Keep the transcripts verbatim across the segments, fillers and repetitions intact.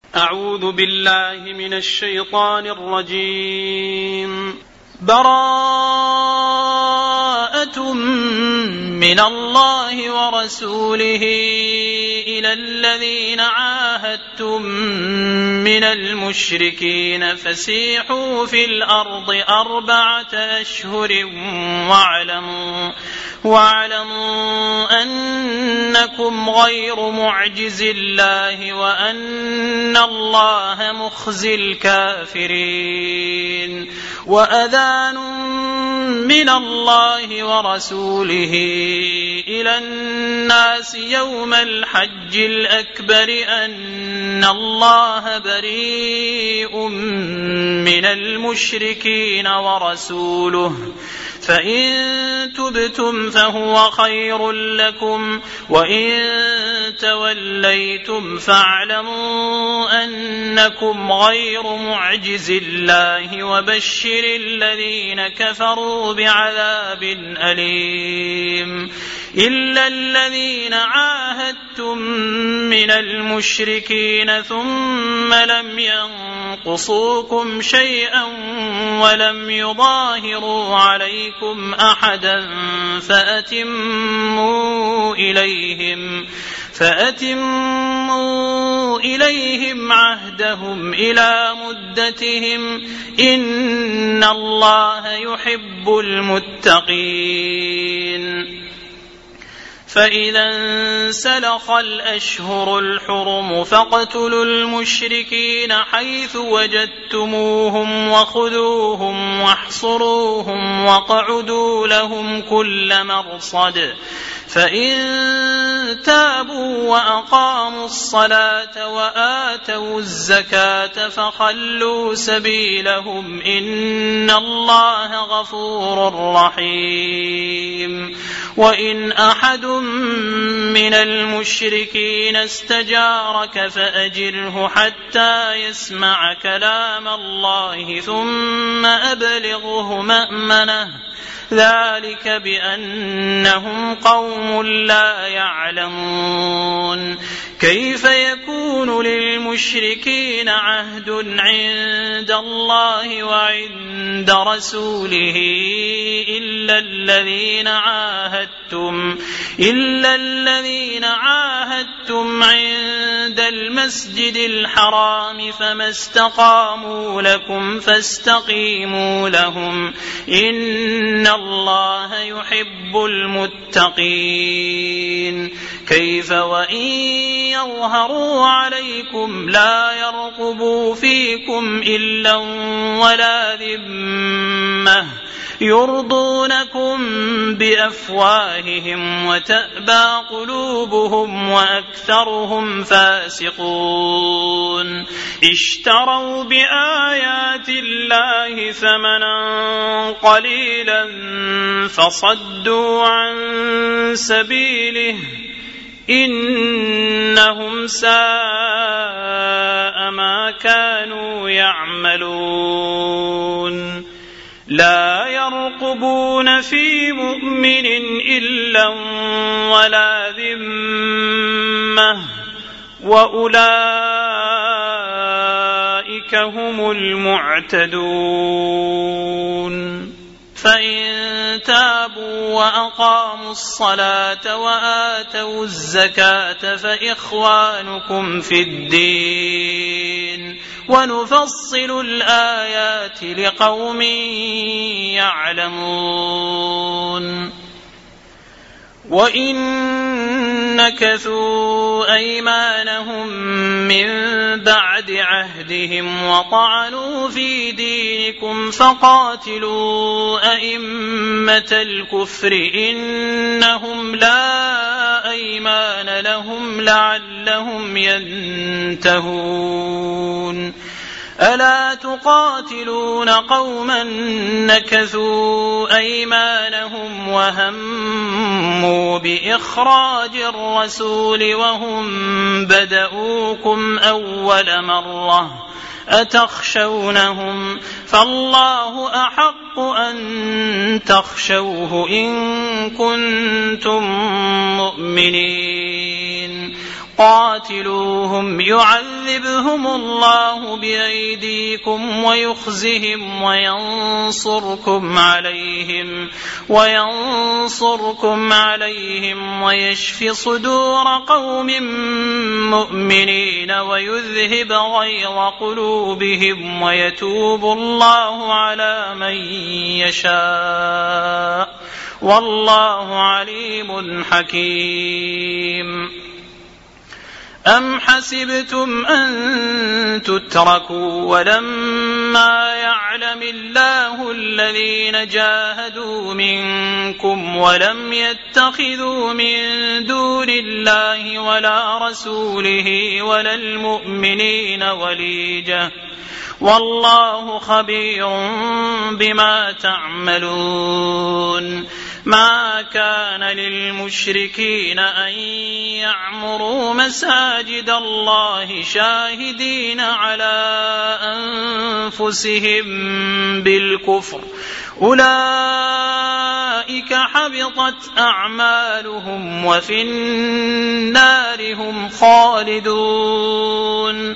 أعوذ بالله من الشيطان الرجيم. براءة من الله ورسوله إلى الذين عاهدتم من المشركين فسيحوا في الأرض أربعة أشهر واعلموا, واعلموا أنكم غير معجز الله وأن الله مخزي الكافرين. وأذان من الله ورسوله إلى الناس يوم الحج الأكبر أن الله بريء من المشركين ورسوله فإن تبتم فهو خير لكم وإن توليتم فاعلموا أنكم غير معجز الله وبشر الذين كفروا بعذاب أليم. إلا الذين عاهدتم من المشركين ثم لم ينقصوكم شيئا ولم يظاهروا عليكم أحدا فأتموا إليهم فأتموا إليهم عهدهم إلى مدتهم إن الله يحب المتقين. فإذا انسلخ الأشهر الحرم فاقتلوا المشركين حيث وجدتموهم وخذوهم واحصروهم واقعدوا لهم كل مرصد فإن تابوا وأقاموا الصلاة وآتوا الزكاة فخلوا سبيلهم إن الله غفور رحيم. وإن أحد من المشركين استجارك فأجره حتى يسمع كلام الله ثم أبلغه مأمنه ذلك بأنهم قوم لا يعلمون. كيف يكون للمشركين عهد عند الله وعند رسوله إلا الذين عاهدتم إلا الذين عاهدتم عند المسجد الحرام فما استقاموا لكم فاستقيموا لهم إن الله يحب المتقين. كيف وإن يظهروا عليكم لا يرقبوا فيكم إلا ولا ذمة يرضونكم بأفواههم وتأبى قلوبهم وأكثرهم فاسقون. اشتروا بآيات الله ثمنا قليلا فصدوا عن سبيله إنهم ساء ما كانوا يعملون. لا يرقبون في مؤمن إلا ولا ذمة وأولئك هم المعتدون. فإن تابوا وأقاموا الصلاة وآتوا الزكاة فإخوانكم في الدين ونفصل الآيات لقوم يعلمون. وإن نكثوا أيمانهم من بعد عهدهم وطعنوا في دينكم فقاتلوا أئمة الكفر إنهم لا أيمان لهم لعلهم ينتهون. ألا تقاتلون قوما نكثوا أيمانهم وهموا بإخراج الرسول وهم بدؤوكم أول مرة أتخشونهم فالله أحق أن تخشوه إن كنتم مؤمنين. قاتلوهم يعذبهم الله بأيديكم ويخزهم وينصركم عليهم وينصركم عليهم ويشف صدور قوم مؤمنين ويذهب غيظ قلوبهم ويتوب الله على من يشاء والله عليم حكيم. أم حسبتم أن تتركوا ولما يعلم الله الذين جاهدوا منكم ولم يتخذوا من دون الله ولا رسوله ولا المؤمنين وليجة والله خبير بما تعملون. ما كان للمشركين أن يعمروا مساجد الله شاهدين على أنفسهم بالكفر أولئك حبطت أعمالهم وفي النار هم خالدون.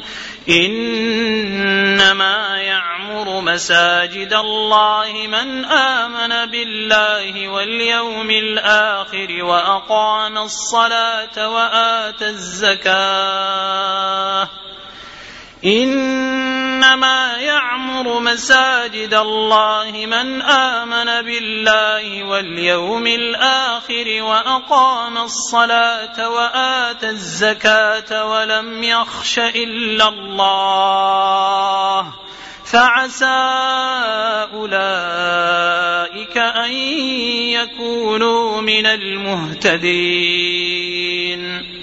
إنما يعمر مساجد الله من آمن بالله واليوم الآخر وأقام الصلاة وآتى الزكاة. إنما يعمر مساجد الله من آمن بالله واليوم الآخر وأقام الصلاة وآتى الزكاة ولم يخش إلا الله فعسى أولئك أن يكونوا من المهتدين.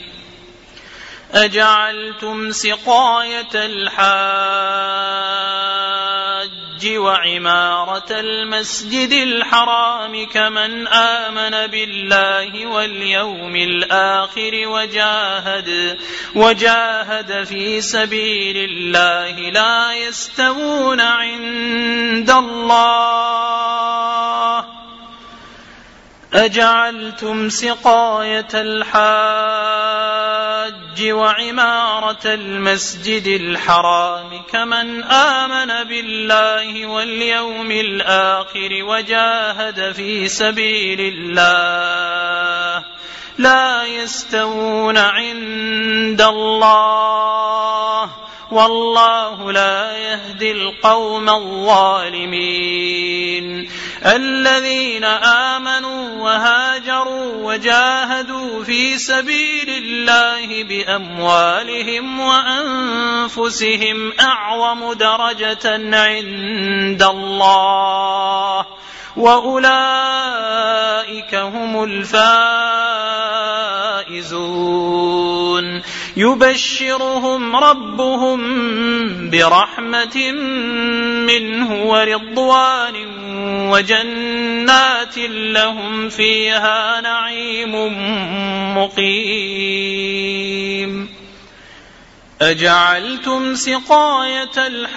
أجعلتم سقاية الحاج وعمارة المسجد الحرام كمن آمن بالله واليوم الآخر وجاهد, وجاهد في سبيل الله لا يستوون عند الله. أجعلتم سقاية الحاج وعمارة المسجد الحرام كمن آمن بالله واليوم الآخر وجاهد في سبيل الله لا يستوون عند الله والله لا يهدي القوم الظالمين. الذين آمنوا وهاجروا وجاهدوا في سبيل الله بأموالهم وأنفسهم أعظم درجة عند الله وأولئك هم الفائزون. يبشرهم ربهم برحمة منه ورضوان وجنات لهم فيها نعيم مقيم. أجعلتم سقاية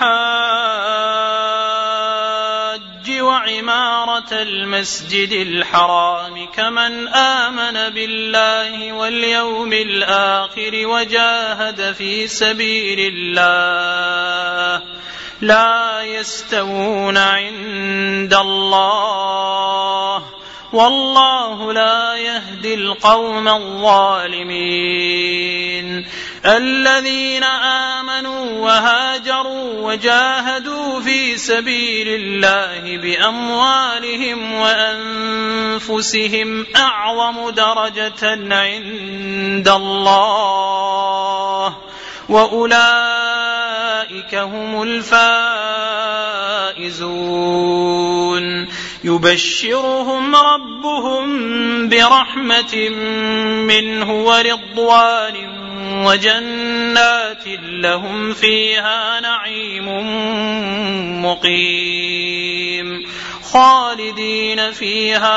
الحاج وعمارة المسجد الحرام كمن آمن بالله واليوم الآخر وجاهد في سبيل الله لا يستوون عند الله والله لا يهدي القوم الظالمين. الذين آمنوا وهاجروا وجاهدوا في سبيل الله بأموالهم وأنفسهم أعظم درجة عند الله وأولئك هم الفائزون. يبشرهم ربهم برحمة منه ورضوان وجنات لهم فيها نعيم مقيم خالدين فيها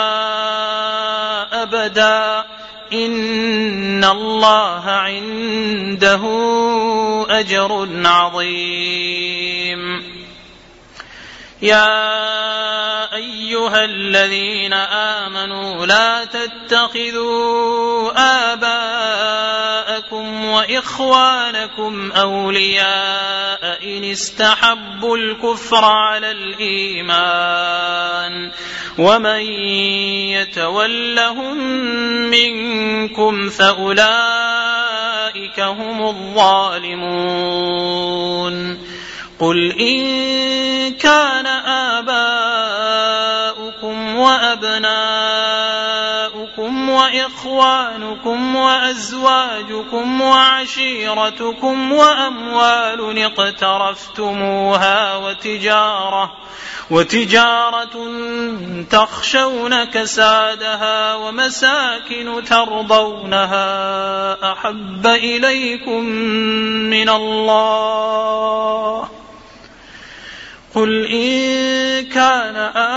أبدا إن الله عنده أجر عظيم. يا أيها الذين آمنوا لا تتخذوا آباءكم أبناءكم وإخوانكم أولياء إن استحبوا الكفر على الإيمان ومن يتولهم منكم فأولئك هم الظالمون. قل إن كان آباؤكم وأبناؤكم وإخوانكم وأزواجكم وعشيرتكم وأموال اقترفتموها وتجارة وتجارة تخشون كسادها ومساكن ترضونها أحب إليكم من الله. قل إن كان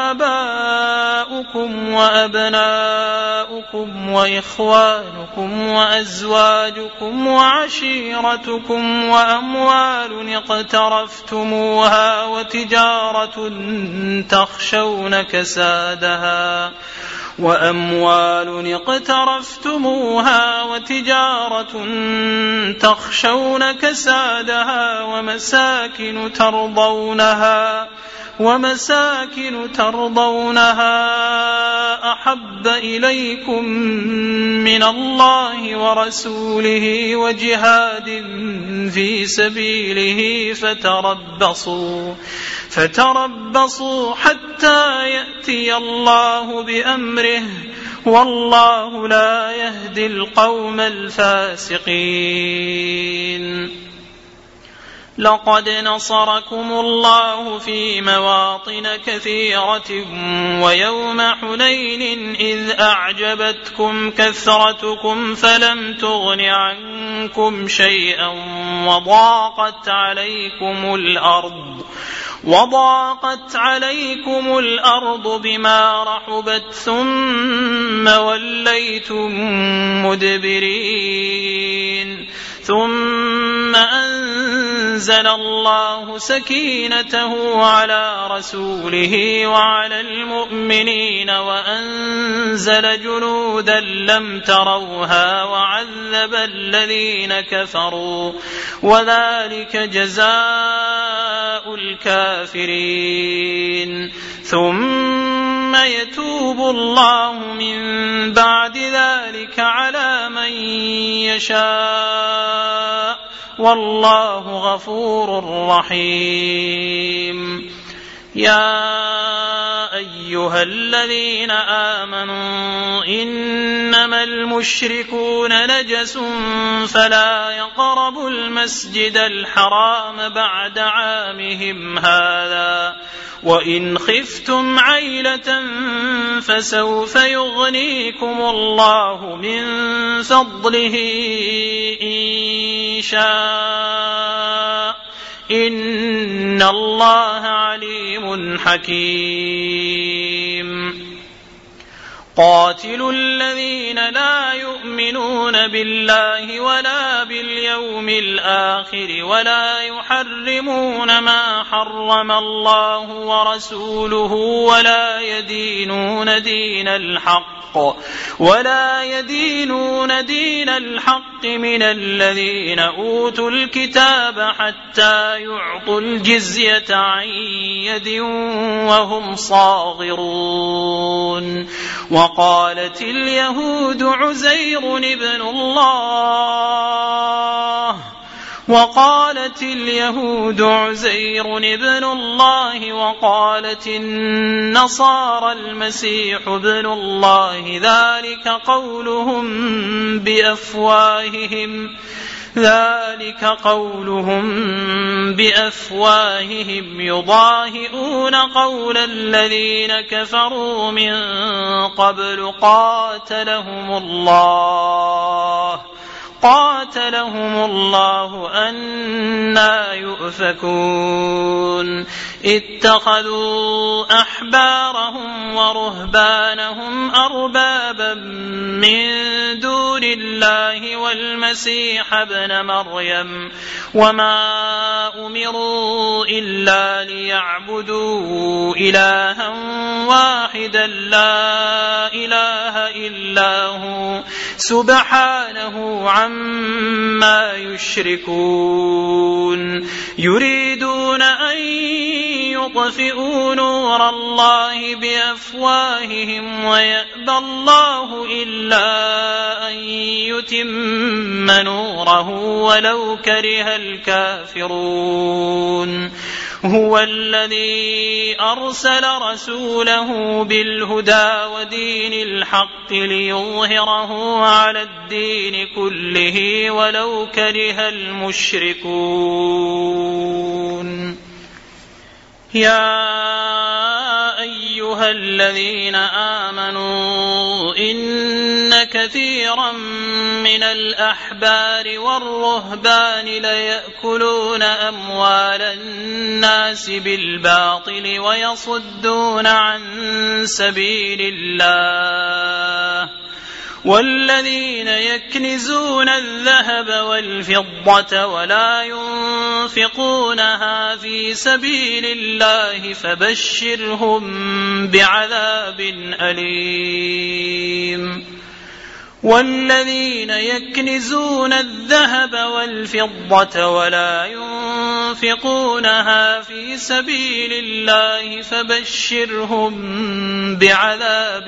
آباؤكم وأبناؤكم وإخوانكم وأزواجكم وعشيرتكم وأموال اقترفتموها وتجارة تخشون كسادها وأموال اقترفتموها وتجارة تخشون كسادها ومساكن ترضونها ومساكن ترضونها أحب إليكم من الله ورسوله وجهاد في سبيله فتربصوا فتربصوا حتى يأتي الله بأمره والله لا يهدي القوم الفاسقين. لقد نصركم الله في مواطن كثيرة ويوم حنين إذ أعجبتكم كثرتكم فلم تغن عنكم شيئا وضاقت عليكم الأرض وضاقت عليكم الأرض بما رحبت ثم وليتم مدبرين ثم أنزل الله سكينته على رسوله وعلى المؤمنين وأنزل جنودا لم تروها وعذب الذين كفروا وذلك جزاء الكافرين. ثم يتوب الله من بعد ذلك على من يشاء والله غفور رحيم. يا أيها الذين آمنوا إنما المشركون نجس فلا يقربوا المسجد الحرام بعد عامهم هذا وإن خفتم عيلة فسوف يغنيكم الله من فضله إن شاء إن الله عليم حكيم. قاتلوا الذين لا يؤمنون بالله ولا باليوم الآخر ولا يحرمون ما حرم الله ورسوله ولا يدينون دين الحق ولا يدينون دين الحق من الذين أوتوا الكتاب حتى يعطوا الجزية عن يد وهم صاغرون. وقالت اليهود عزير ابن الله وقالت اليهود عزير ابن الله وقالت النصارى المسيح ابن الله ذلك قولهم بأفواههم ذلك قولهم بأفواههم يضاهئون قول الذين كفروا من قبل قاتلهم الله قاتلهم الله أنى يؤفكون. اتخذوا أحبارهم ورهبانهم أربابا من دون الله والمسيح ابن مريم وما أمروا إلا ليعبدوا إلها واحدا لا إله إلا هو سبحانه عما يشركون يريدون أن يطفئوا نور الله بأفواههم ويأبى الله إلا أن يتم نوره ولو كره الكافرون هو الذي أرسل رسوله بالهدى ودين الحق ليظهره على الدين كله ولو كره المشركون يا أيها الذين آمنوا إن كثيرا من الأحبار والرهبان ليأكلون أموال الناس بالباطل ويصدون عن سبيل الله والذين يكنزون الذهب والفضة ولا ينفقونها في سبيل الله فبشرهم بعذاب أليم والذين يكنزون الذهب والفضة ولا ينفقونها في سبيل الله فبشرهم بعذاب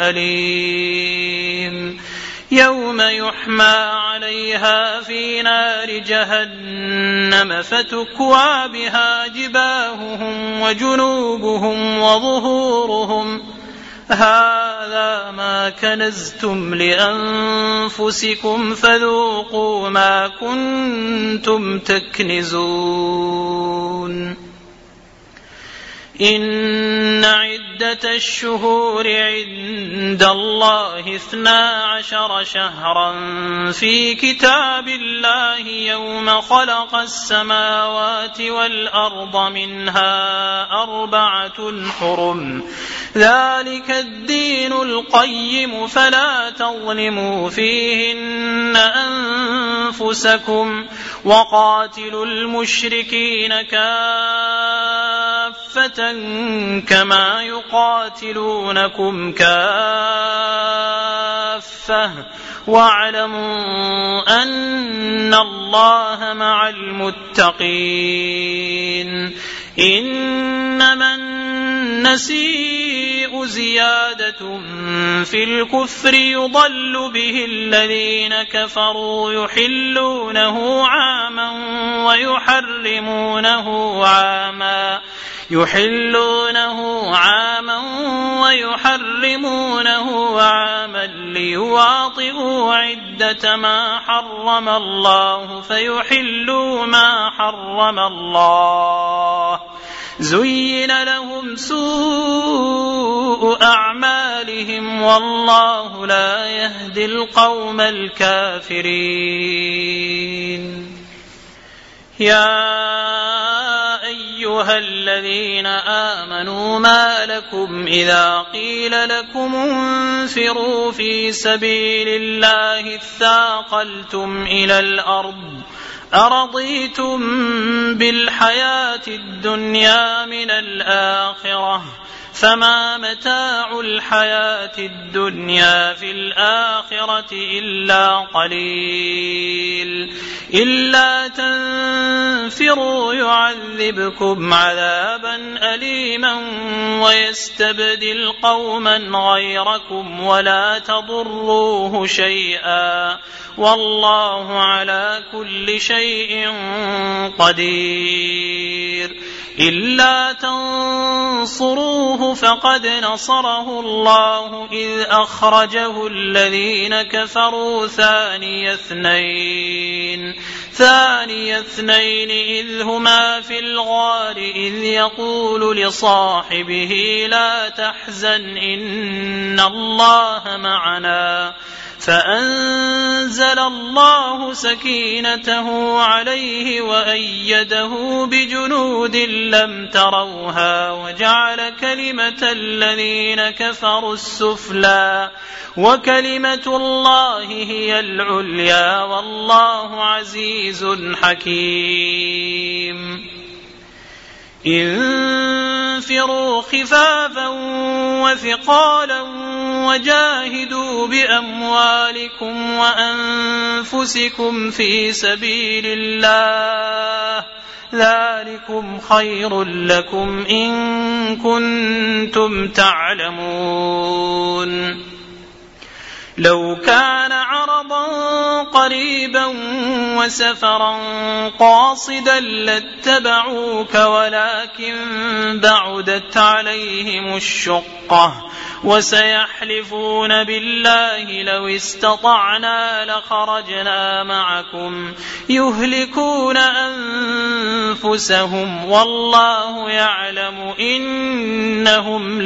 أليم يوم يحمى عليها في نار جهنم فتكوى بها جباههم وجنوبهم وظهورهم هذا ما كنزتم لأنفسكم فذوقوا ما كنتم تكنزون إن عدة الشهور عند الله اثنا عشر شهرا في كتاب الله يوم خلق السماوات والأرض منها أربعة حرم ذلك الدين القيم فلا تظلموا فيهن أنفسكم وقاتلوا المشركين كافة كما يقاتلونكم كافة واعلموا أن الله مع المتقين إنما النسيء زيادة في الكفر يضل به الذين كفروا يحلونه عاما ويحرمونه عاما يحلونه عاما ويحرمونه عاما ليواطئوا عدة ما حرم الله فيحلوا ما حرم الله زين لهم سوء أعمالهم والله لا يهدي القوم الكافرين يا أيها الذين آمنوا ما لكم إذا قيل لكم انفروا في سبيل الله اثاقلتم إلى الأرض أرضيتم بالحياة الدنيا من الآخرة فما متاع الحياة الدنيا في الآخرة إلا قليل إلا تنفروا يعذبكم عذابا أليما ويستبدل قوما غيركم ولا تضروه شيئا والله على كل شيء قدير إلا تنصروه فقد نصره الله إذ أخرجه الذين كفروا ثاني اثنين ثاني اثنين إذ هما في الغار إذ يقول لصاحبه لا تحزن إن الله معنا فأنزل الله سكينته عليه وأيده بجنود لم تروها وجعل كلمة الذين كفروا السفلى وكلمة الله هي العليا والله عزيز حكيم انفروا خفافا وثقالا وجاهدوا بأموالكم وأنفسكم في سبيل الله ذلكم خير لكم إن كنتم تعلمون. لو كان عرضا قريبا وسفرا قاصدا لاتبعوك ولكن بعدت عليهم الشقة وسيحلفون بالله لو استطعنا لخرجنا معكم يهلكون أنفسهم والله يعلم إنهم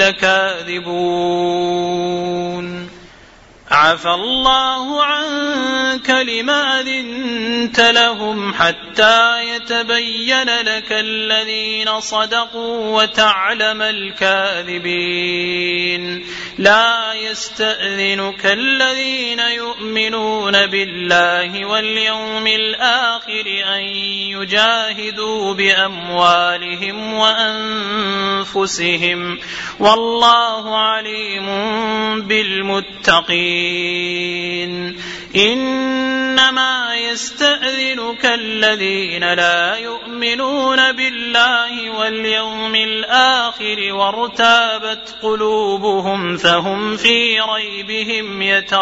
لكاذبون. عفى الله عنك لما أذنت لهم حتى يتبين لك الذين صدقوا وتعلم الكاذبين. لا يستأذنك الذين يؤمنون بالله واليوم الآخر أن يجاهدوا بأموالهم وأنفسهم والله عليم بالمتقين. إنما يستأذنك الذين لا يؤمنون بالله واليوم الآخر وارتابت قلوبهم فهم في ريبهم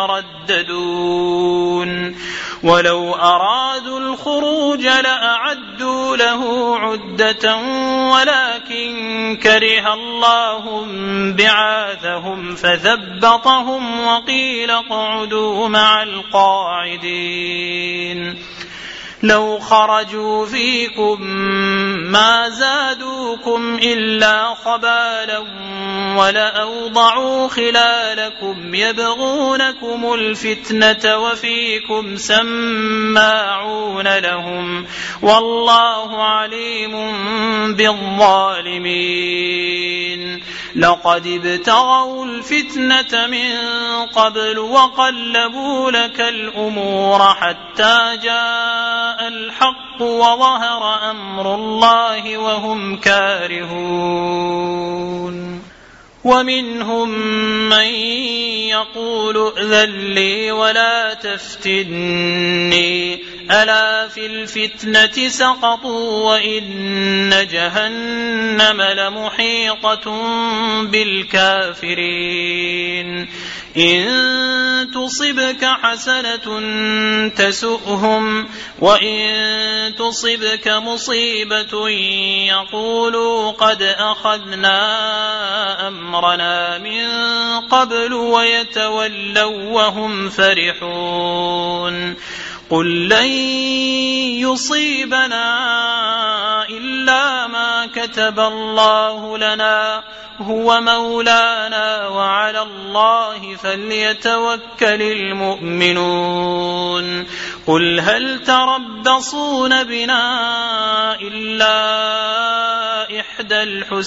يترددون. ولو أرادوا الخروج لأعدوا له عدة ولكن كره الله بعاثهم فثبطهم وقيل اقعدوا مع القاعدين. لو خرجوا فيكم ما زادوكم إلا خبالا ولأوضعوا خلالكم يبغونكم الفتنة وفيكم سماعون لهم والله عليم بالظالمين. لقد ابتغوا الفتنة من قبل وقلبوا لك الأمور حتى جاء الحق وظهر أمر الله وهم كارهون. ومنهم من يقول ائذن لي ولا تفتني ألا في الفتنة سقطوا وإن جهنم لمحيطة بالكافرين. إن تصبك حسنة تسؤهم وإن تصبك مصيبة يقولوا قد أخذنا أمرنا من قبل ويتولوا وهم فرحون. قل لن يصيبنا إلا ما كتب الله لنا هو مولانا وعلى الله فليتوكل المؤمنون. قل هل تربصون بنا إلا إحدى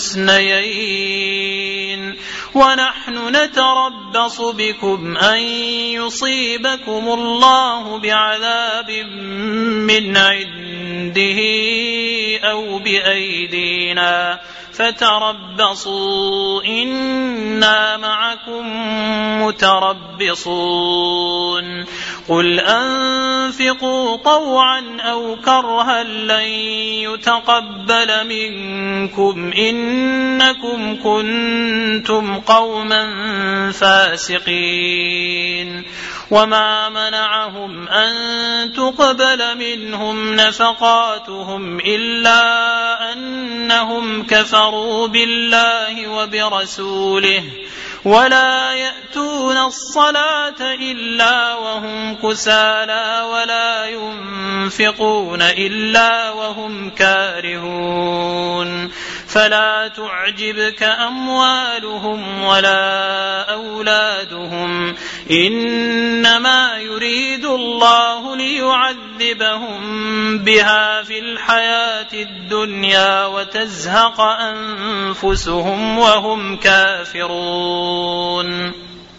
الحسنيين ونحن نتربص بكم أن يصيبكم الله بعذاب من عنده أو بأيدينا فتربصوا إنا معكم متربصون. قل أنفقوا طوعا أو كرها لن يتقبل منكم إنكم كنتم قوما فاسقين. وما منعهم أن تقبل منهم نفقاتهم إلا أنهم كفروا بالله وبرسوله ولا يأتون الصلاة إلا وهم كسالى ولا ينفقون إلا وهم كارهون. فلا تعجبك أموالهم ولا أولادهم إنما يريد الله ليعذبهم بها في الحياة الدنيا وتزهق أنفسهم وهم كافرون.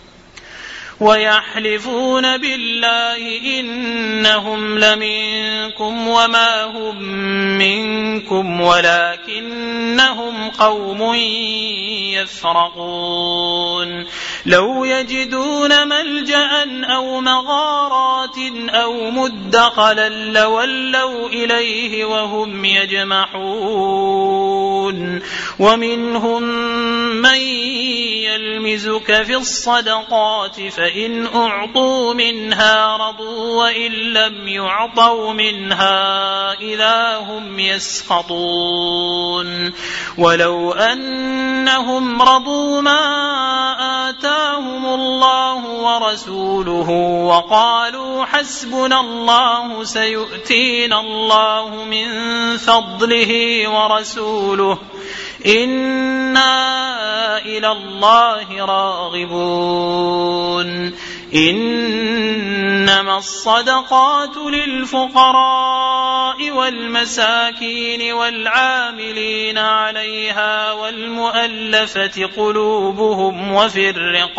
ويحلفون بالله إنهم لمنكم وما هم منكم ولكنهم قوم يفرقون. لو يجدون ملجأ أو مغارات أو مدخلا لولوا إليه وهم يجمحون ومنهم من يلمزك في الصدقات فإن أعطوا منها رضوا وإن لم يعطوا منها إذا هم يسخطون ولو أنهم رضوا ما آتاهم الله ورسوله وقالوا حسبنا الله سيؤتينا الله من فضله ورسوله إنا إلى الله راغبون إنما الصدقات للفقراء والمساكين والعاملين عليها والمؤلفة قلوبهم وفي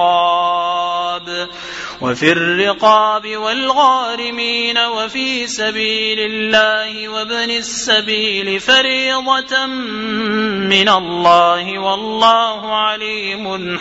الرقاب وفي الرقاب والغارمين وفي سبيل الله وابن السبيل فريضة من الله والله عليم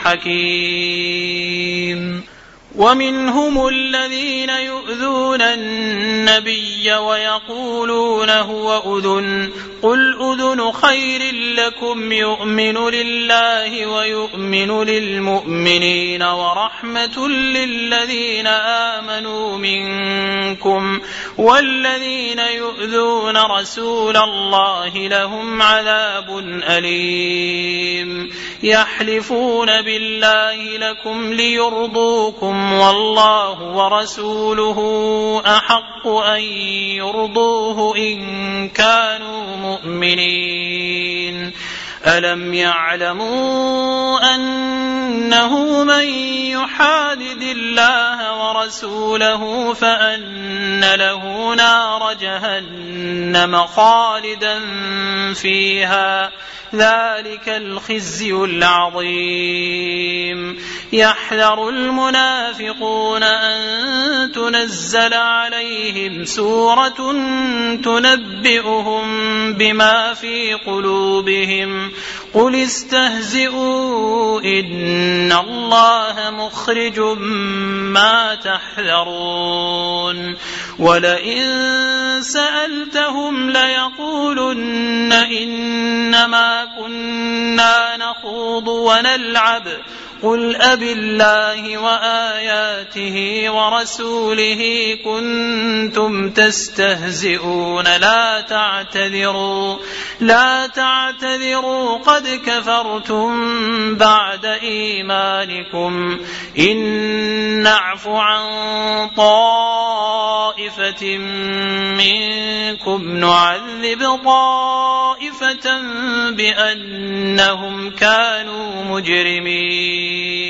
حكيم. ومنهم الذين يؤذون النبي ويقولون هو أذن قل أذن خير لكم يؤمن لله ويؤمن للمؤمنين ورحمة للذين آمنوا منكم والذين يؤذون رسول الله لهم عذاب أليم. يحلفون بالله لكم ليرضوكم والله ورسوله أحق أن يرضوه إن كانوا مؤمنين. ألم يعلموا أنه من يحادد الله ورسوله فأن له نار جهنم خالدا فيها ذلك الخزي العظيم. يحذر المنافقون أن تنزل عليهم سورة تنبئهم بما في قلوبهم قل استهزئوا إن الله مخرج ما تحذرون. ولئن سألتهم ليقولن إنما كنا نخوض ونلعب قل أبالله وآياته ورسوله كنتم تستهزئون لا تعتذروا لا تعتذروا قد كفرتم بعد إيمانكم إن نعف عن طائفة منكم نعذب طائفة بأنهم كانوا مجرمين.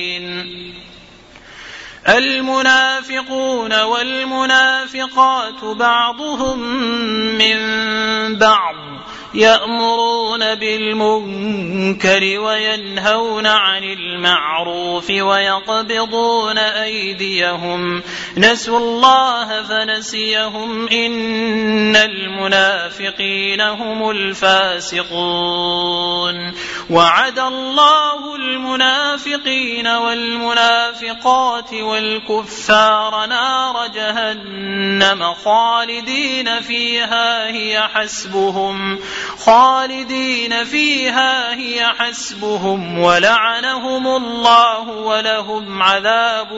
المنافقون والمنافقات بعضهم من بعض يأمرون بالمنكر وينهون عن المعروف ويقبضون أيديهم نسوا الله فنسيهم إن المنافقين هم الفاسقون. وعد الله المنافقين والمنافقات والكفار نار جهنم خالدين فيها هي حسبهم خالدين فيها هي حسبهم ولعنهم الله ولهم عذاب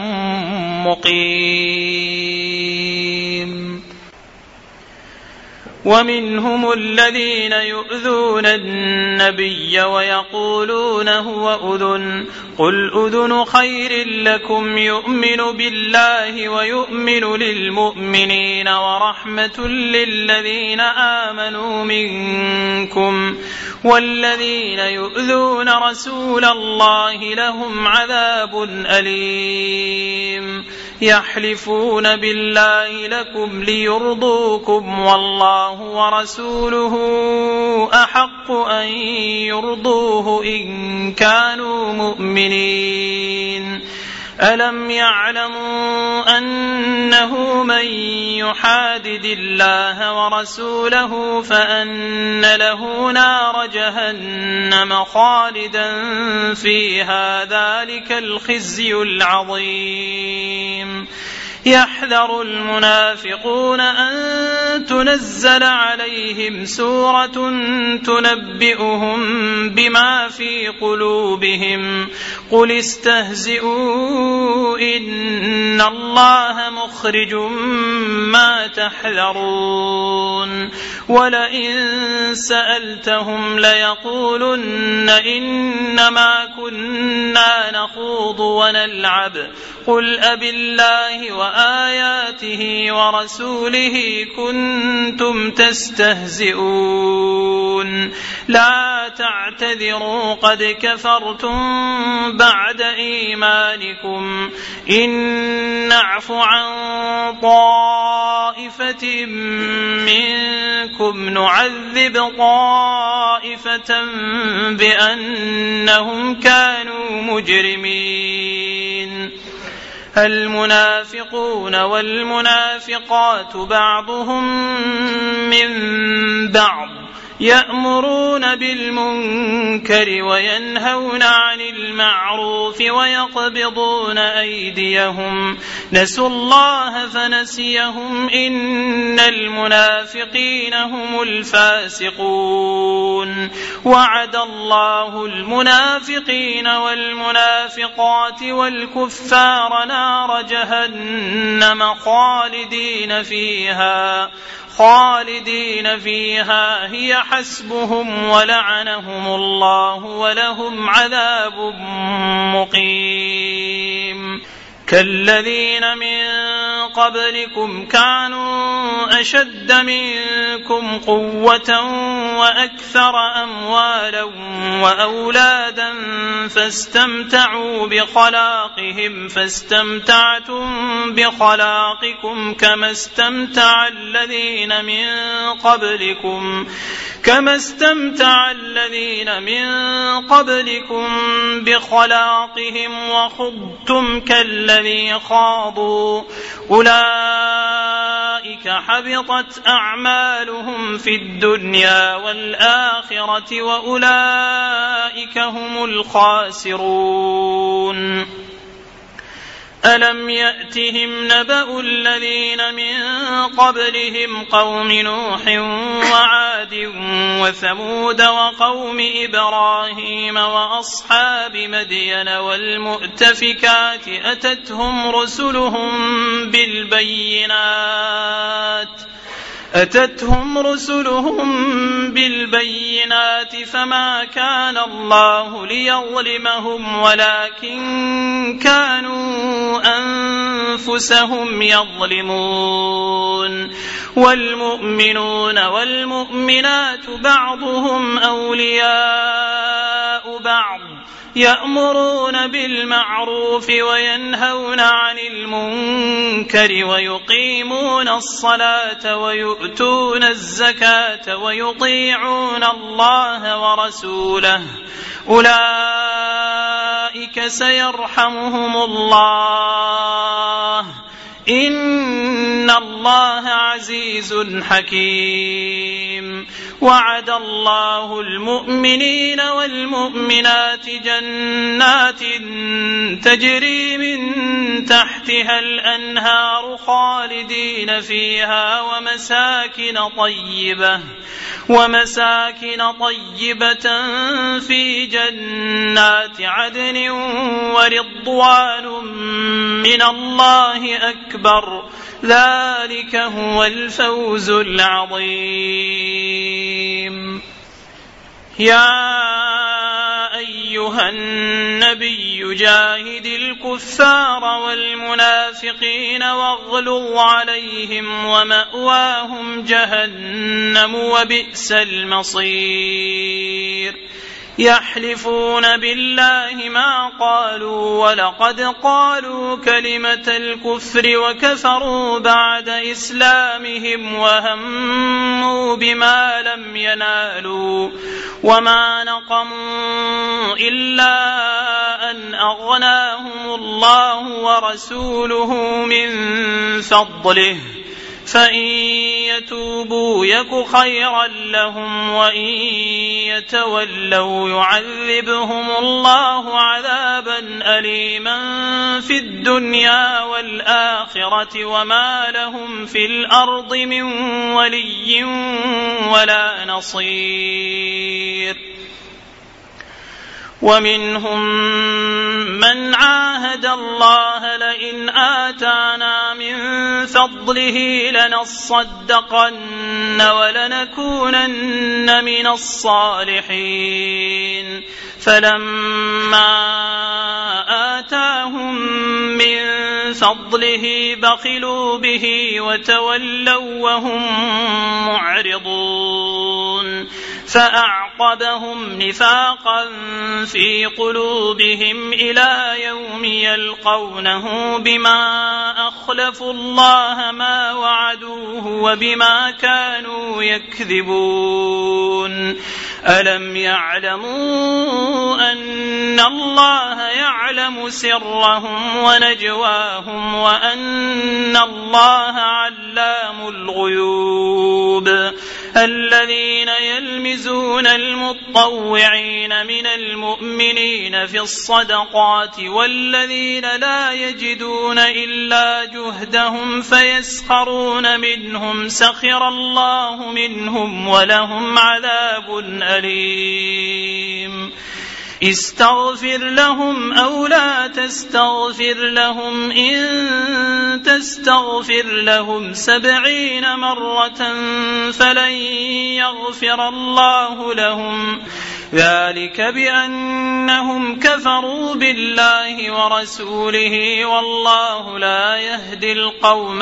مقيم. ومنهم الذين يؤذون النبي ويقولون هو أذن قل أذن خير لكم يؤمن بالله ويؤمن للمؤمنين ورحمة للذين آمنوا منكم والذين يؤذون رسول الله لهم عذاب أليم. يحلفون بالله لكم ليرضوكم والله ورسوله أحق أن يرضوه إن كانوا مؤمنين. ألم يعلموا أنه من يحادد الله ورسوله فأن له نار جهنم خالدا فيها ذلك الخزي العظيم يحذر المنافقون أن تنزل عليهم سورة تنبئهم بما في قلوبهم قل استهزئوا إن الله مخرج ما تحذرون ولئن سألتهم ليقولن إنما كنا نخوض ونلعب قل أبالله وآياته ورسوله كنتم تستهزئون لا تعتذروا قد كفرتم بعد إيمانكم إن نعف عن طائفة منكم نعذب طائفة بأنهم كانوا مجرمين المنافقون والمنافقات بعضهم من بعض يأمرون بالمنكر وينهون عن المعروف ويقبضون أيديهم نسوا الله فنسيهم إن المنافقين هم الفاسقون وعد الله المنافقين والمنافقات والكفار نار جهنم خالدين فيها خالدين فيها هي حسبهم ولعنهم الله ولهم عذاب مقيم كالذين من قبلكم كانوا أشد منكم قوة وأكثر أموالا وأولادا فاستمتعوا بخلاقهم فاستمتعتم بخلاقكم كما استمتع الذين من قبلكم كما استمتع الذين من قبلكم بخلاقهم وخضتم كالذي خاضوا أولئك حبطت أعمالهم في الدنيا والآخرة وأولئك هم الخاسرون ألم يأتهم نبأ الذين من قبلهم قوم نوح وعاد وثمود وقوم إبراهيم وأصحاب مدين والمؤتفكات أتتهم رسلهم بالبينات أتتهم رسلهم بالبينات فما كان الله ليظلمهم ولكن كانوا أنفسهم يظلمون والمؤمنون والمؤمنات بعضهم أولياء بعض يأمرون بالمعروف وينهون عن المنكر ويقيمون الصلاة ويؤتون الزكاة ويطيعون الله ورسوله أولئك سيرحمهم الله إن الله عزيز حكيم وعد الله المؤمنين والمؤمنات جنات تجري من تحتها الأنهار خالدين فيها ومساكن طيبة ومساكن طيبة في جنات عدن ورضوان من الله أكبر ذلك هو الفوز العظيم يا أيها النبي جاهد الكفار والمنافقين واغلظ عليهم ومأواهم جهنم وبئس المصير يحلفون بالله ما قالوا ولقد قالوا كلمة الكفر وكفروا بعد إسلامهم وهموا بما لم ينالوا وما نقموا إلا أن أغناهم الله ورسوله من فضله فإن يتوبوا يك خيرا لهم وإن يتولوا يعذبهم الله عذابا أليما في الدنيا والآخرة وما لهم في الأرض من ولي ولا نصير. ومنهم من عاهد الله لئن آتانا من فضله لنصدقن ولنكونن من الصالحين فلما آتاهم من فضله بخلوا به وتولوا وهم معرضون فأعقبهم نفاقا في قلوبهم إلى يوم يلقونه بما أخلفوا الله ما وعدوه وبما كانوا يكذبون. ألم يعلموا أن الله يعلم سرهم ونجواهم وأن الله علام الغيوب. الذين يلمزون المطوعين من المؤمنين في الصدقات والذين لا يجدون إلا جهدهم فيسخرون منهم سخر الله منهم ولهم عذاب أليم. استغفر لهم أو لا تستغفر لهم إن تستغفر لهم سبعين مرة فلن يغفر الله لهم ذلك بأنهم كفروا بالله ورسوله والله لا يهدي القوم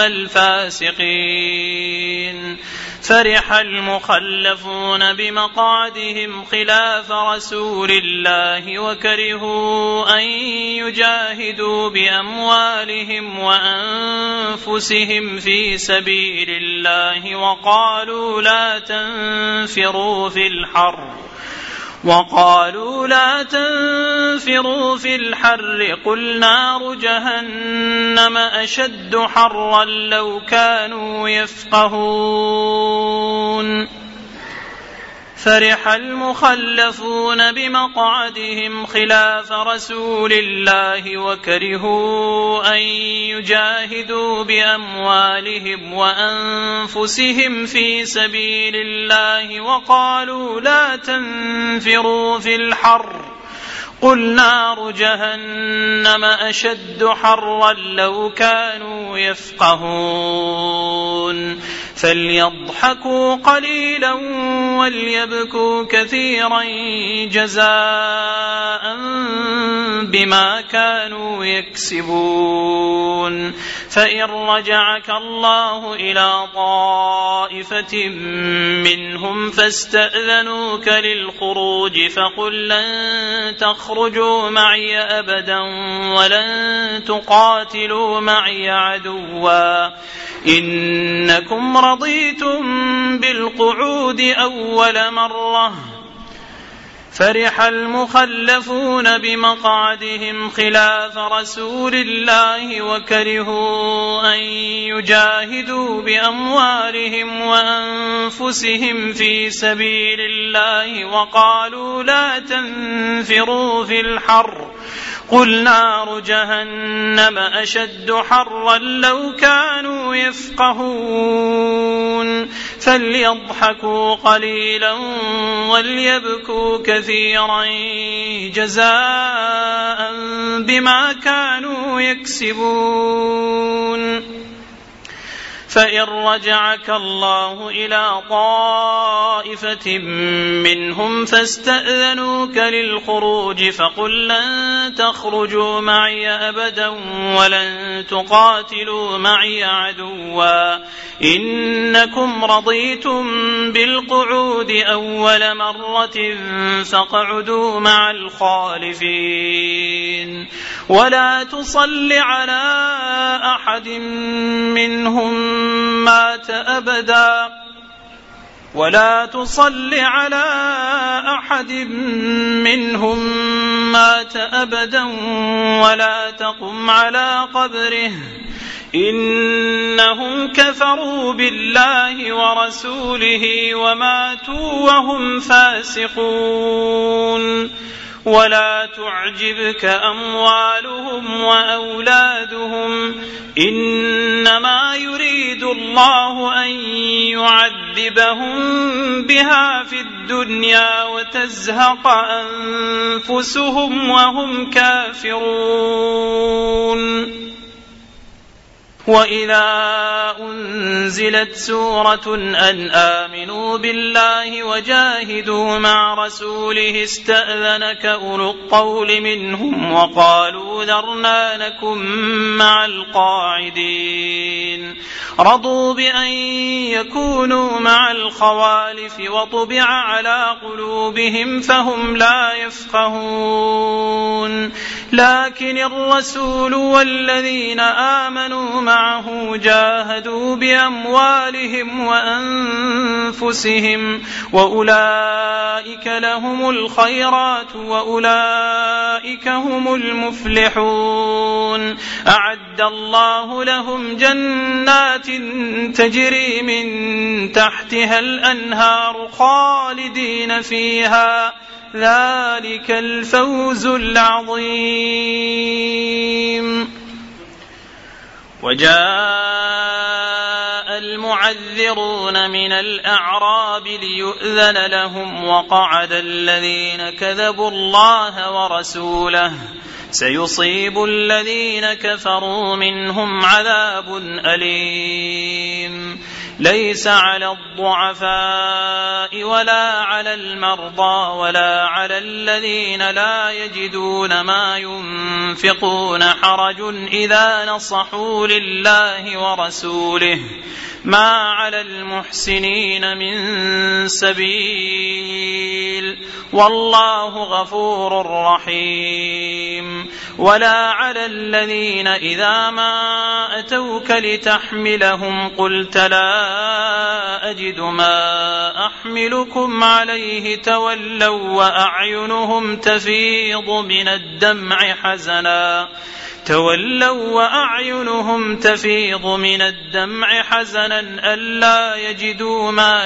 الفاسقين. فرح المخلفون بمقعدهم خلاف رسول الله وكرهوا أن يجاهدوا بأموالهم وأنفسهم في سبيل الله وقالوا لا تنفروا في الحر وقالوا لا تنفروا في الحر قل نار جهنم أشد حرا لو كانوا يفقهون. فرح المخلفون بمقعدهم خلاف رسول الله وكرهوا أن يجاهدوا بأموالهم وأنفسهم في سبيل الله وقالوا لا تنفروا في الحر قل نار جهنم أشد حرا لو كانوا يفقهون. فليضحكوا قليلا وليبكوا كثيرا جزاء بما كانوا يكسبون. فإن رجعك الله إلى طائفة منهم فاستأذنوك للخروج فقل لن تخرجوا معي أبدا ولن تقاتلوا معي عدوا إنكم رضيتم بالقعود أول مرة. فرح المخلفون بمقعدهم خلاف رسول الله وكرهوا أن يجاهدوا بأموالهم وأنفسهم في سبيل الله وقالوا لا تنفروا في الحر قل نار جهنم أشد حرا لو كانوا يفقهون. فليضحكوا قليلا وليبكوا كثيرا جزاء بما كانوا يكسبون. فإن رجعك الله إلى طائفة منهم فاستأذنوك للخروج فقل لن تخرجوا معي أبدا ولن تقاتلوا معي عدوا إنكم رضيتم بالقعود أول مرة فاقعدوا مع الخالفين. ولا تصل على أحد منهم مات أبدا ولا تصل على أحد منهم مات أبدا ولا تقم على قبره إنهم كفروا بالله ورسوله وماتوا وهم فاسقون ولا تعجبك أموالهم وأولادهم إنما يريد الله أن يعذبهم بها في الدنيا وتزهق أنفسهم وهم كافرون. وإذا أنزلت سورة أن آمنوا بالله وجاهدوا مع رسوله استأذنك أولو الطول منهم وقالوا ذرنا نكن مع القاعدين رضوا بأن يكونوا مع الخوالف وطبع على قلوبهم فهم لا يفقهون لكن الرسول والذين آمنوا معه جاهدوا بأموالهم وأنفسهم وأولئك لهم الخيرات وأولئك هم المفلحون. أعد الله لهم جنات تجري من تحتها الأنهار خالدين فيها ذلك الفوز العظيم. وجاء المعذرون من الأعراب ليؤذن لهم وقعد الذين كذبوا الله ورسوله سيصيب الذين كفروا منهم عذاب أليم. ليس على الضعفاء ولا على المرضى ولا على الذين لا يجدون ما ينفقون حرج إذا نصحوا لله ورسوله ما على المحسنين من سبيل والله غفور رحيم. ولا على الذين إذا ما أتوك لتحملهم قلت لا أجد ما أحملكم عليه تولوا وأعينهم تفيض من الدمع حزنا تولوا وأعينهم تفيض من الدمع حزنا ألا يجدوا ما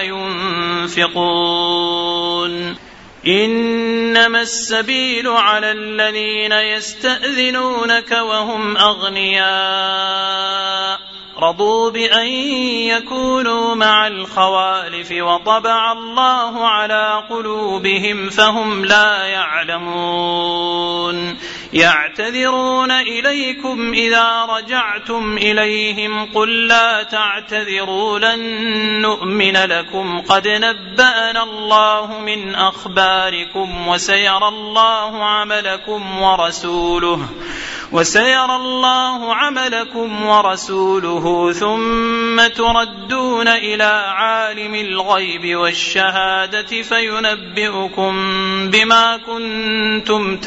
ينفقون. إنما السبيل على الذين يستأذنونك وهم أغنياء رضوا بأن يكونوا مع الخوالف وطبع الله على قلوبهم فهم لا يعلمون. يعتذرون إليكم إذا رجعتم إليهم قل لا تعتذروا لن نؤمن لكم قد نبأنا الله من أخباركم وسيرى الله عملكم ورسوله وسيرى الله عملكم ورسوله ثم تردون إلى عالم الغيب والشهادة فينبئكم بما كنتم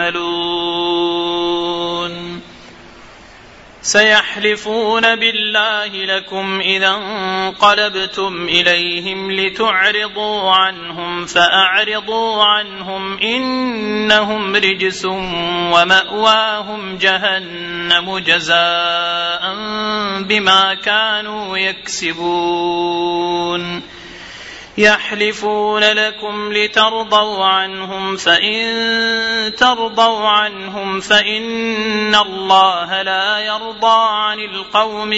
تعملون. سيحلفون بالله لكم إذا انقلبتم إليهم لتعرضوا عنهم فأعرضوا عنهم إنهم رجس ومأواهم جهنم جزاء بما كانوا يكسبون. يحلفون لكم لترضوا عنهم فإن ترضوا عنهم فإن الله لا يرضى عن القوم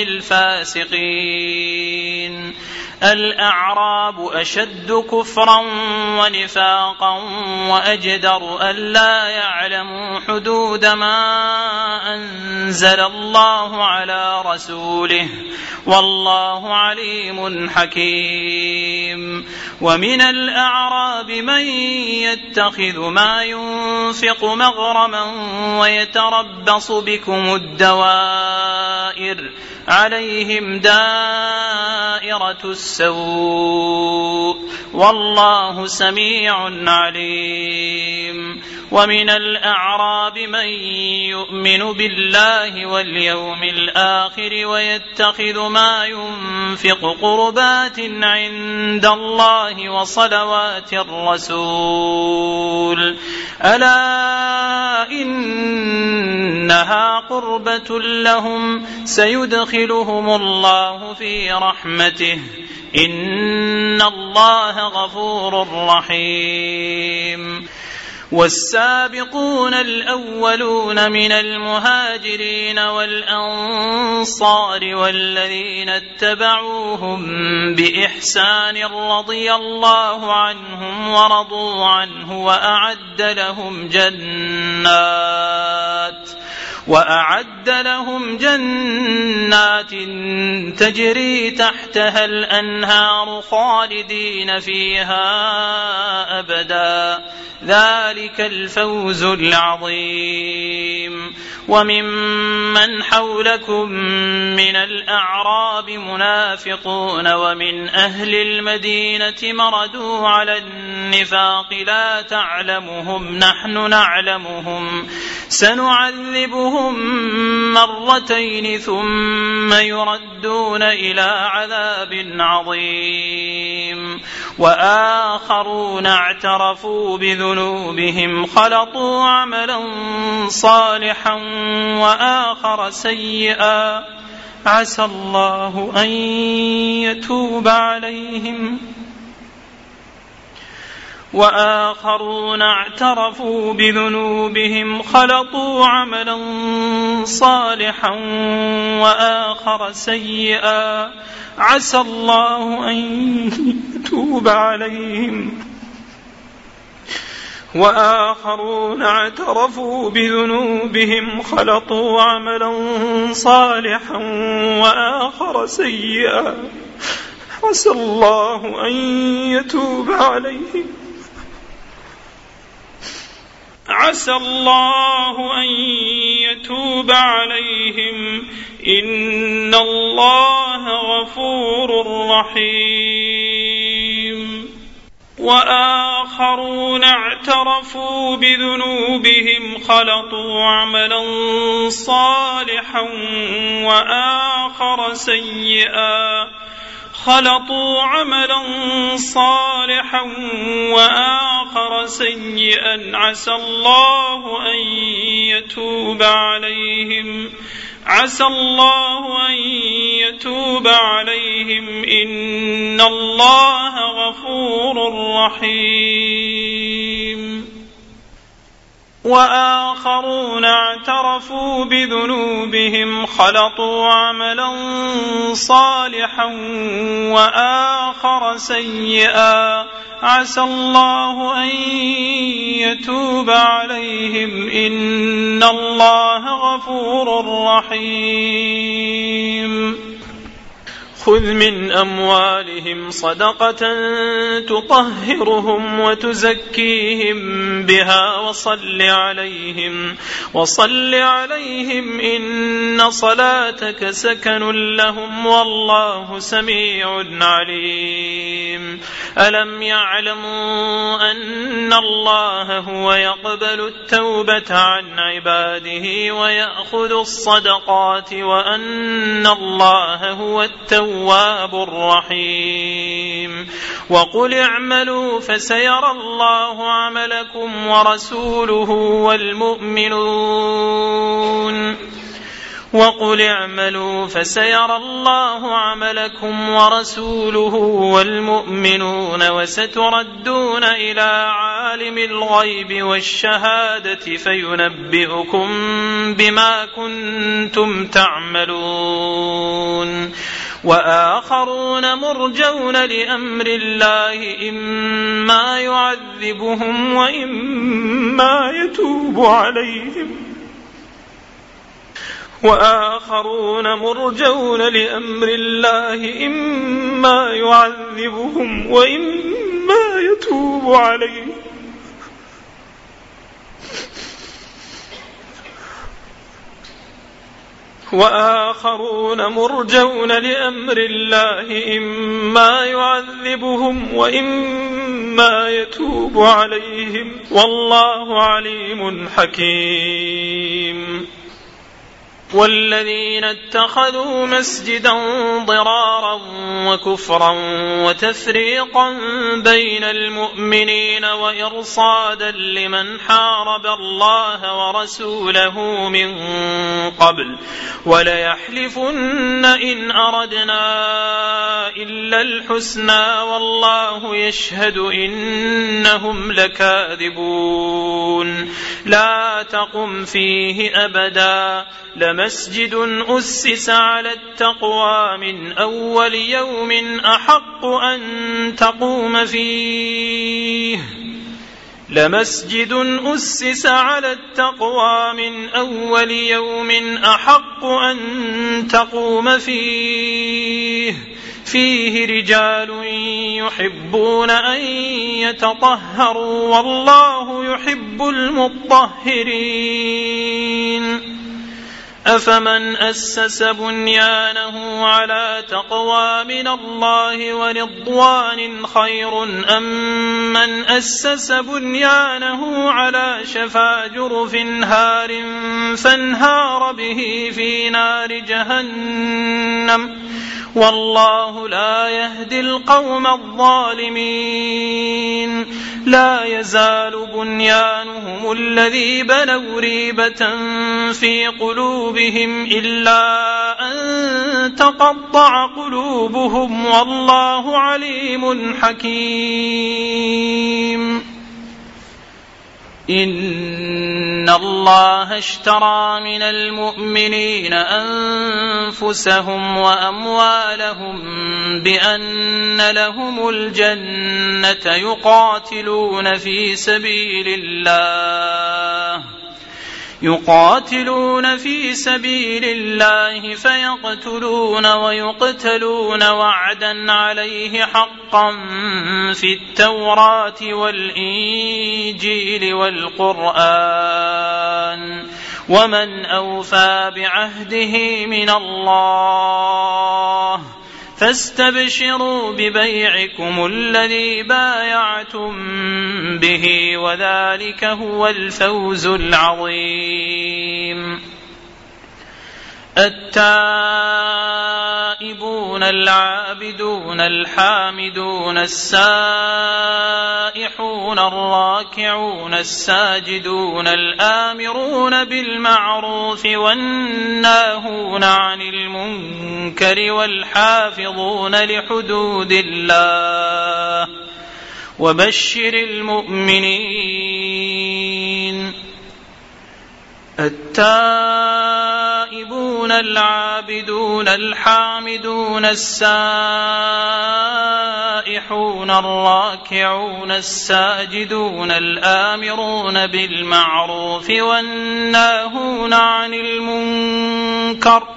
الفاسقين. الأعراب أشد كفرا ونفاقا وأجدر ألا يعلموا حدود ما أنزل الله على رسوله والله عليم حكيم. ومن الأعراب من يتخذ ما ينفق مغرما ويتربص بكم الدوائر الدوائر عليهم دائرة السوء والله سميع عليم. ومن الأعراب من يؤمن بالله واليوم الآخر ويتخذ ما ينفق قربات عند الله وصلوات الرسول ألا إنها قربة لهم سيدخلهم الله في رحمته إن الله غفور رحيم. والسابقون الأولون من المهاجرين والأنصار والذين اتبعوهم بإحسان رضي الله عنهم ورضوا عنه وأعد لهم جنات وأعد لهم جنات تجري تحتها الأنهار خالدين فيها أبدا ذلك الفوز العظيم. وممن حولكم من الأعراب منافقون ومن أهل المدينة مردوا على النفاق لا تعلمهم نحن نعلمهم سنعذبهم مرتين ثم يردون إلى عذاب عظيم. وآخرون اعترفوا بذنوبهم خلطوا عملا صالحا وآخر سيئا عسى الله أن يتوب عليهم وآخرون اعترفوا بذنوبهم خلطوا عملا صالحا وآخر سيئا عسى الله أن يتوب عليهم وآخرون اعترفوا بذنوبهم خلطوا عملا صالحا وآخر سيئا عسى الله أن يتوب عليهم عسى الله أن يتوب عليهم إن الله غفور رحيم. وآخرون اعترفوا بذنوبهم خلطوا عملا صالحا وآخر سيئا خلطوا عملا صالحا وآخر سيئا عسى الله أن يتوب عليهم عسى الله أن يتوب عليهم إن الله غفور رحيم. وآخرون اعترفوا بذنوبهم خلطوا عملا صالحا وآخر سيئا عسى الله أن يتوب عليهم إن الله غفور رحيم. خذ من أموالهم صدقة تطهرهم وتزكيهم بها وصل عليهم وصل عليهم إن صلاتك سكن لهم والله سميع عليم. ألم يعلموا أن الله هو يقبل التوبة عن عباده ويأخذ الصدقات وأن الله هو التوبة التواب الرحيم. وقل اعملوا فسيرى الله عملكم ورسوله والمؤمنون وقل اعملوا فسيرى الله عملكم ورسوله والمؤمنون وستردون إلى عالم الغيب والشهادة فينبئكم بما كنتم تعملون. وآخرون مرجون لأمر الله إما يعذبهم وإما يتوب عليهم وآخرون مرجون لأمر الله إما يعذبهم وإما يتوب عليهم وآخرون مرجون لأمر الله إما يعذبهم وإما يتوب عليهم والله عليم حكيم. والذين اتخذوا مسجدا ضرارا وكفرا وتفريقا بين المؤمنين وإرصادا لمن حارب الله ورسوله من قبل وليحلفن إن أردنا إلا الحسنى والله يشهد إنهم لكاذبون. لا تقم فيه أبدا لمسجد أسس على التقوى من أول يوم أحق أن تقوم فيه لمسجد أسس على التقوى من أول يوم أحق أن تقوم فيه فيه رجال يحبون أن يتطهروا والله يحب المطهرين. أفمن أسس بنيانه على تقوى من الله ورضوان خير أم من أسس بنيانه على شفا جرف هار فانهار به في نار جهنم والله لا يهدي القوم الظالمين. لا يزال بنيانهم الذي بنوا ريبة في قلوبهم إلا أن تقطع قلوبهم والله عليم حكيم. إن الله اشترى من المؤمنين أنفسهم وأموالهم بأن لهم الجنة يقاتلون في سبيل الله يقاتلون في سبيل الله فيقتلون ويقتلون وعدا عليه حقا في التوراة والإنجيل والقرآن ومن أوفى بعهده من الله فاستبشروا ببيعكم الذي بايعتم به وذلك هو الفوز العظيم. التائبون العابدون الحامدون السائحون الراكعون الساجدون الآمرون بالمعروف والناهون عن المنكر والحافظون لحدود الله وبشر المؤمنين. التائبون العابدون الحامدون السائحون الراكعون الساجدون الآمرون بالمعروف والناهون عن المنكر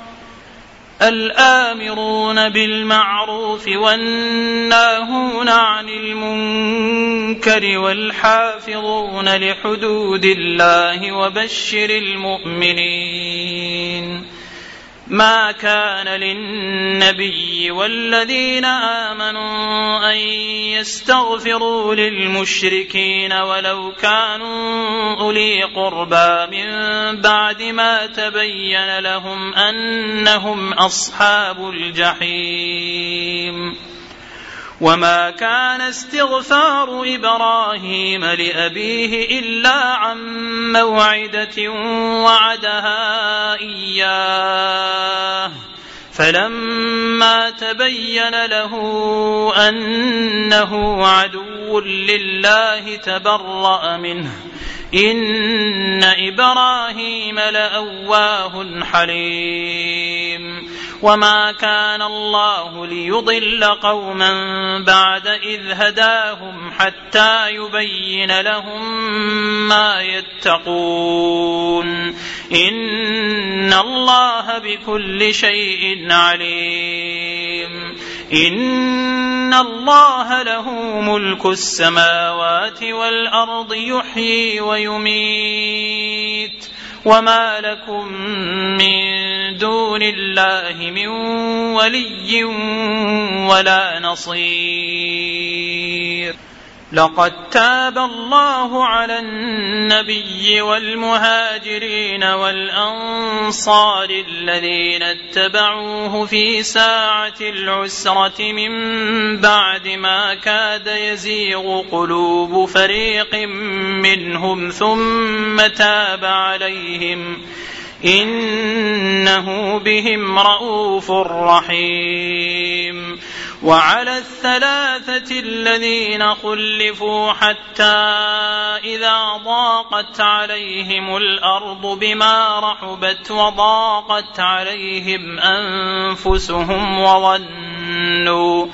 الآمرون بالمعروف والناهون عن المنكر والحافظون لحدود الله وبشر المؤمنين. ما كان للنبي والذين آمنوا أن يستغفروا للمشركين ولو كانوا أولي قربى من بعد ما تبين لهم أنهم أصحاب الجحيم. وما كان استغفار إبراهيم لأبيه إلا عن موعدة وعدها إياه فلما تبين له أنه عدو لله تبرأ منه إن إبراهيم لأواه حليم. وما كان الله ليضل قوما بعد إذ هداهم حتى يبين لهم ما يتقون إن الله بكل شيء عليم. إن الله له ملك السماوات والأرض يحيي ويميت وما لكم من دون الله من ولي ولا نصير. لقد تاب الله على النبي والمهاجرين والأنصار الذين اتبعوه في ساعة العسرة من بعد ما كاد يزيغ قلوب فريق منهم ثم تاب عليهم إنه بهم رءوف رحيم. وعلى الثلاثة الذين خلفوا حتى إذا ضاقت عليهم الأرض بما رحبت وضاقت عليهم أنفسهم وظنوا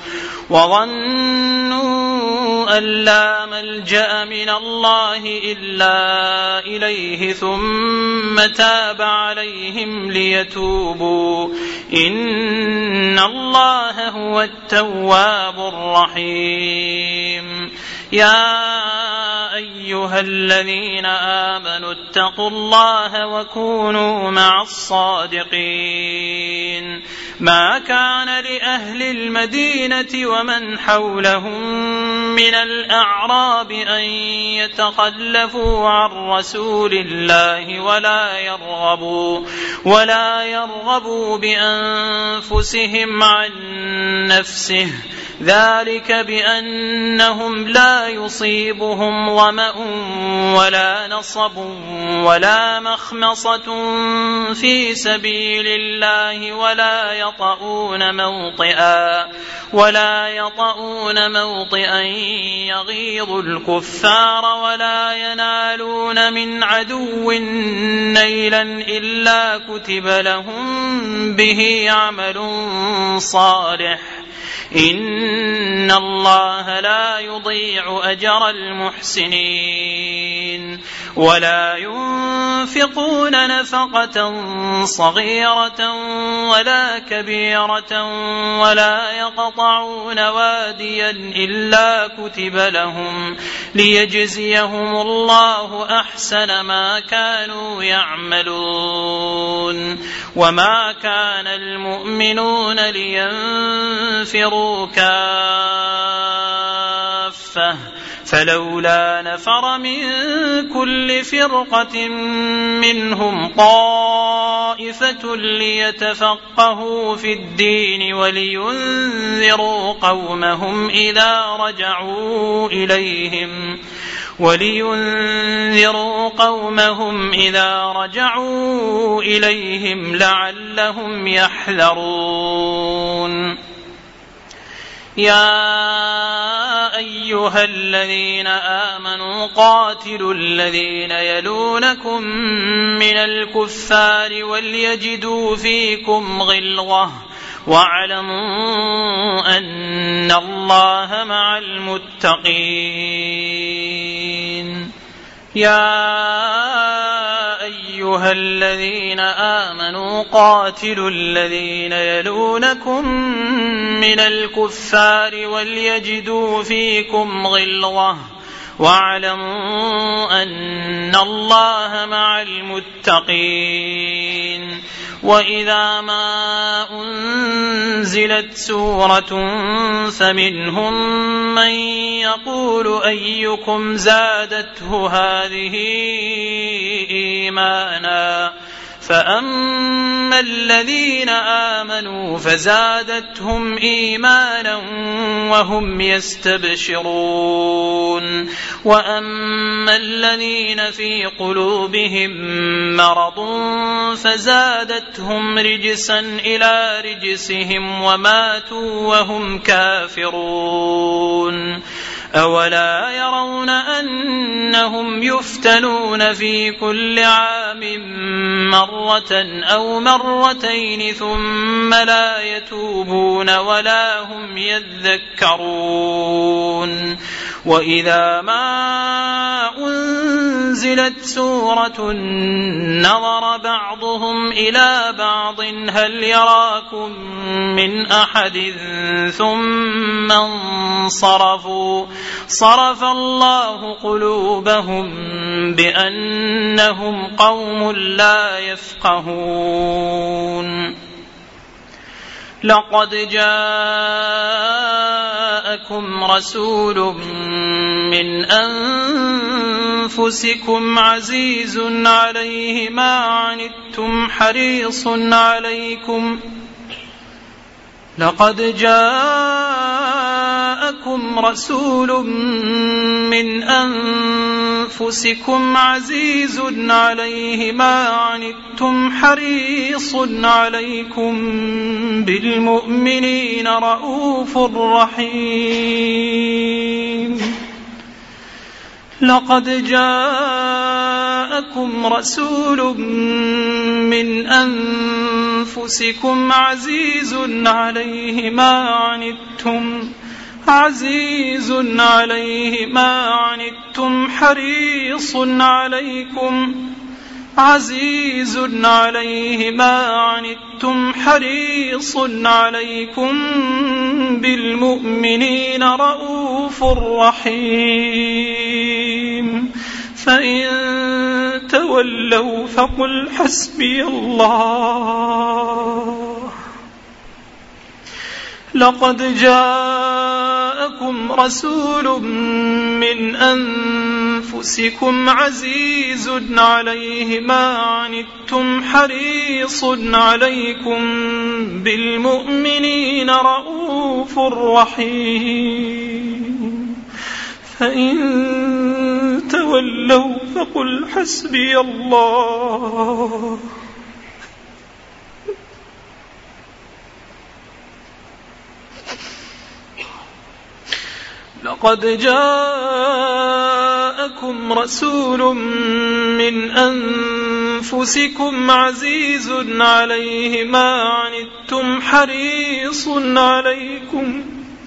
وظنوا أن لا ملجأ من الله إلا إليه ثم تاب عليهم ليتوبوا إن الله هو التواب الرحيم. يا أيها الذين آمنوا اتقوا الله وكونوا مع الصادقين. ما كان لأهل المدينة ومن حولهم من الأعراب أن يتخلفوا عن رسول الله ولا يرغبوا ولا يرغبوا بأنفسهم عن نفسه ذلك بأنهم لا يصيبهم ظمأ ولا نصب ولا مخمصة في سبيل الله ولا يطؤون موطئا ولا يطؤون موطئا يغيظ الكفار ولا ينالون من عدو نيلا إلا كتب لهم به عمل صالح إن الله لا يضيع أجر المحسنين. ولا ينفقون نفقة صغيرة ولا كبيرة ولا يقطعون واديا إلا كتب لهم ليجزيهم الله أحسن ما كانوا يعملون. وما كان المؤمنون لينفروا كافة فلولا نفر من كل فرقة منهم طائفة ليتفقهوا في الدين ولينذروا قومهم إذا رجعوا إليهم ولينذروا قومهم إذا رجعوا إليهم لعلهم يحذرون. يا أيها الذين آمنوا قاتلوا الذين يلونكم من الكفار وليجدوا فيكم غلظة واعلموا أن الله مع المتقين. يا أيها الذين آمنوا قاتلوا الذين يلونكم من الكفار وليجدوا فيكم غلظة واعلموا أن الله مع المتقين. وإذا ما أنزلت سورة فمنهم من يقول أيكم زادته هذه إيمانا فأما الذين آمنوا فزادتهم إيمانا وهم يستبشرون. وأما الذين في قلوبهم مرض فزادتهم رجسا إلى رجسهم وماتوا وهم كافرون. أولا يرون أنهم يفتنون في كل عام مرة أو مرتين ثم لا يتوبون ولا هم يذكرون. وإذا ما أنزلت سورة نظر بعضهم إلى بعض هل يراكم من أحد ثم انصرفوا صرف الله قلوبهم بأنهم قوم لا يفقهون لقد جاءكم رسول من أنفسكم عزيز عليه ما عنتم حريص عليكم لقد جاءكم رسول من أنفسكم عزيز عليه ما عنتم حريص عليكم بالمؤمنين رؤوف رحيم لقد جاءكم رسول من أنفسكم عزيز عليه ما عنتم عزيز عليه ما عنتم حريص عليكم عزيز عليه ما عنتم حريص عليكم بالمؤمنين رؤوف رحيم فإن تولوا فقل حسبي الله لقد جاءكم رسول من أنفسكم عزيز عليه ما عنتم حريص عليكم بالمؤمنين رؤوف رحيم فإن تولوا فقل حسبي الله لقد جاءكم رسول من أنفسكم عزيز عليه ما عنتم حريص عليكم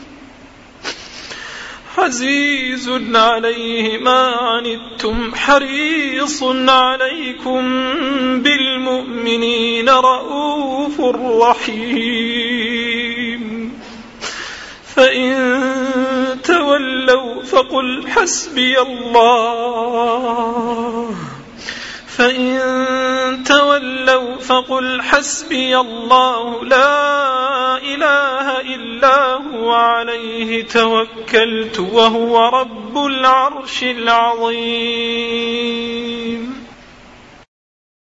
عزيز عليه ما عنتم حريص عليكم بالمؤمنين رؤوف رحيم فإن تولوا فقل حسبي الله فإن تولوا فقل حسبي الله لا إله إلا هو عليه توكلت وهو رب العرش العظيم